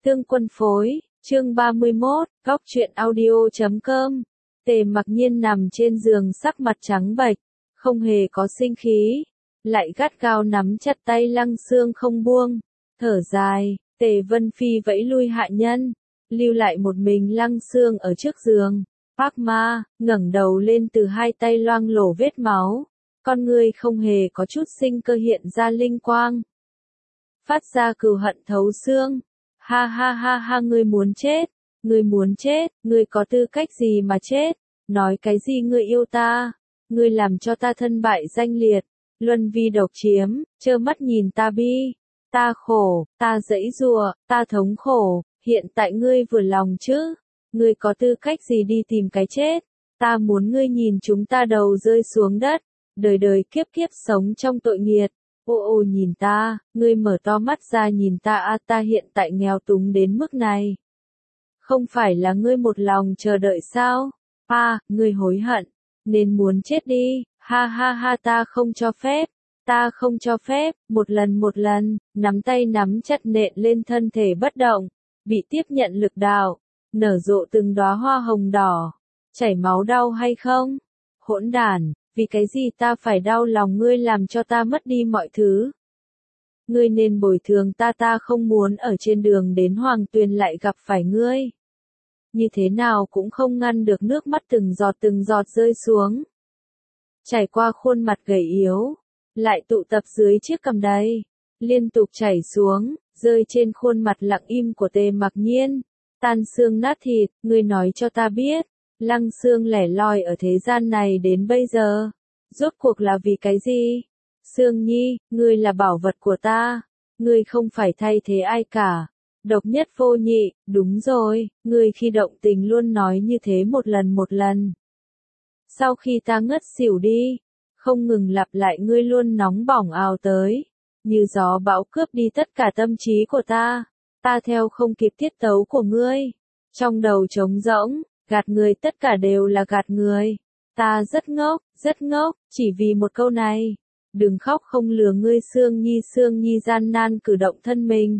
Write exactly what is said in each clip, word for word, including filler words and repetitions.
Tương Quân phối, chương ba mươi mốt, góc truyện audio chấm com. Tề Mặc Nhiên nằm trên giường sắc mặt trắng bệch, không hề có sinh khí, lại gắt gao nắm chặt tay Lăng Xương không buông, thở dài, Tề Vân Phi vẫy lui hạ nhân, lưu lại một mình Lăng Xương ở trước giường. Phác Ma ngẩng đầu lên, từ hai tay loang lổ vết máu, con ngươi không hề có chút sinh cơ hiện ra linh quang, phát ra cừu hận thấu xương. Ha ha ha ha, ngươi muốn chết, ngươi muốn chết, ngươi có tư cách gì mà chết, nói cái gì ngươi yêu ta, ngươi làm cho ta thân bại danh liệt, luân vi độc chiếm, trơ mắt nhìn ta bi, ta khổ, ta giãy giụa, ta thống khổ, hiện tại ngươi vừa lòng chứ, ngươi có tư cách gì đi tìm cái chết, ta muốn ngươi nhìn chúng ta đầu rơi xuống đất, đời đời kiếp kiếp sống trong tội nghiệt. Ô ô nhìn ta, ngươi mở to mắt ra nhìn ta a, ta hiện tại nghèo túng đến mức này. Không phải là ngươi một lòng chờ đợi sao? A, ngươi hối hận, nên muốn chết đi, ha ha ha, ta không cho phép, ta không cho phép, một lần một lần, nắm tay nắm chặt nện lên thân thể bất động, bị tiếp nhận lực đạo, nở rộ từng đóa hoa hồng đỏ, chảy máu đau hay không? Hỗn đản! Vì cái gì ta phải đau lòng ngươi làm cho ta mất đi mọi thứ? Ngươi nên bồi thường ta, ta không muốn ở trên đường đến Hoàng Tuyền lại gặp phải ngươi. Như thế nào cũng không ngăn được nước mắt từng giọt từng giọt rơi xuống. Chảy qua khuôn mặt gầy yếu, lại tụ tập dưới chiếc cằm đầy, liên tục chảy xuống, rơi trên khuôn mặt lặng im của Tề Mặc Nhiên. Tan xương nát thịt, ngươi nói cho ta biết. Lăng Xương lẻ loi ở thế gian này đến bây giờ, rốt cuộc là vì cái gì? Xương Nhi, ngươi là bảo vật của ta, ngươi không phải thay thế ai cả, độc nhất vô nhị, đúng rồi, ngươi khi động tình luôn nói như thế một lần một lần. Sau khi ta ngất xỉu đi, không ngừng lặp lại, ngươi luôn nóng bỏng ào tới, như gió bão cướp đi tất cả tâm trí của ta, ta theo không kịp tiết tấu của ngươi, trong đầu trống rỗng. Gạt người, tất cả đều là gạt người. Ta rất ngốc, rất ngốc, chỉ vì một câu này. Đừng khóc, không lừa ngươi. Xương Nhi, Xương Nhi gian nan cử động thân mình.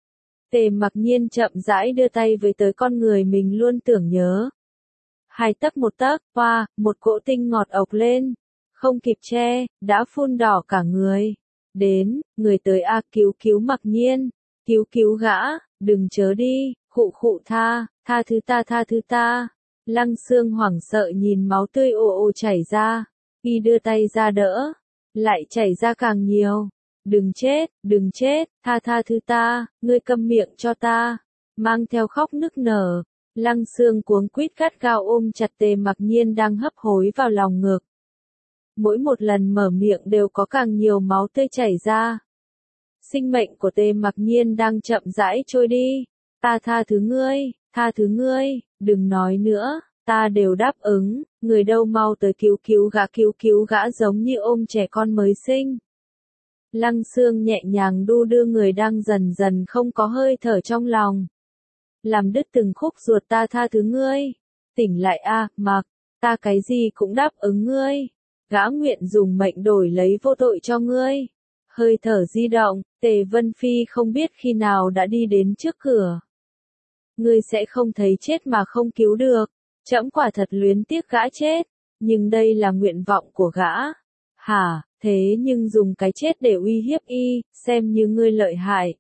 Tề Mặc Nhiên chậm rãi đưa tay với tới con người mình luôn tưởng nhớ. Hai tấc một tấc, hoa, một cỗ tinh ngọt ộc lên. Không kịp che, đã phun đỏ cả người. Đến, người tới a, cứu cứu Mặc Nhiên. Cứu cứu gã, đừng chớ đi, khụ khụ tha, tha thứ ta, tha thứ ta. Lăng Xương hoảng sợ nhìn máu tươi ồ ồ chảy ra, y đưa tay ra đỡ, lại chảy ra càng nhiều. Đừng chết, đừng chết, tha tha thứ ta, ngươi câm miệng cho ta. Mang theo khóc nức nở, Lăng Xương cuống quýt gắt gao ôm chặt Tề Mặc Nhiên đang hấp hối vào lòng ngực. Mỗi một lần mở miệng đều có càng nhiều máu tươi chảy ra. Sinh mệnh của Tề Mặc Nhiên đang chậm rãi trôi đi. Ta tha thứ ngươi, tha thứ ngươi, đừng nói nữa, ta đều đáp ứng, người đâu mau tới cứu cứu gã, cứu cứu gã, giống như ôm trẻ con mới sinh. Lăng Xương nhẹ nhàng đu đưa người đang dần dần không có hơi thở trong lòng. Làm đứt từng khúc ruột, ta tha thứ ngươi, tỉnh lại a, Mặc, ta cái gì cũng đáp ứng ngươi, gã nguyện dùng mệnh đổi lấy vô tội cho ngươi. Hơi thở di động, Tề Vân Phi không biết khi nào đã đi đến trước cửa. Ngươi sẽ không thấy chết mà không cứu được, trẫm quả thật luyến tiếc gã chết, nhưng đây là nguyện vọng của gã. Hả, thế nhưng dùng cái chết để uy hiếp y, xem như ngươi lợi hại.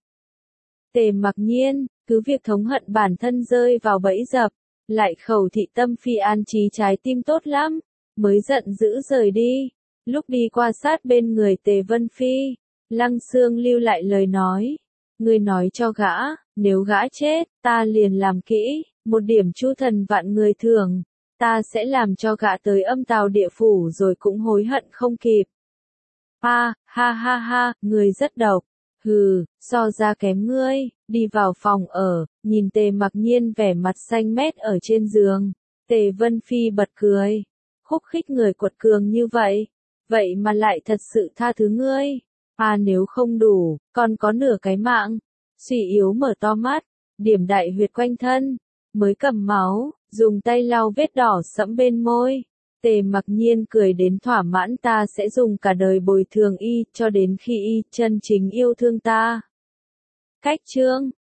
Tề Mặc Nhiên, cứ việc thống hận bản thân rơi vào bẫy dập, lại khẩu thị tâm phi, an trí trái tim tốt lắm, mới giận dữ rời đi. Lúc đi qua sát bên người Tề Vân Phi, Lăng Xương lưu lại lời nói. Ngươi nói cho gã, nếu gã chết, ta liền làm kỹ, một điểm chu thần vạn người thường, ta sẽ làm cho gã tới âm tào địa phủ rồi cũng hối hận không kịp. Ha, ha ha ha, ngươi rất độc, hừ, so ra kém ngươi, đi vào phòng ở, nhìn Tề Mặc Nhiên vẻ mặt xanh mét ở trên giường, Tề Vân Phi bật cười, khúc khích người quật cường như vậy, vậy mà lại thật sự tha thứ ngươi. À, nếu không đủ, còn có nửa cái mạng. Suy yếu mở to mắt, điểm đại huyệt quanh thân, mới cầm máu, dùng tay lau vết đỏ sẫm bên môi. Tề Mặc Nhiên cười đến thỏa mãn, ta sẽ dùng cả đời bồi thường y, cho đến khi y chân chính yêu thương ta. Cách chương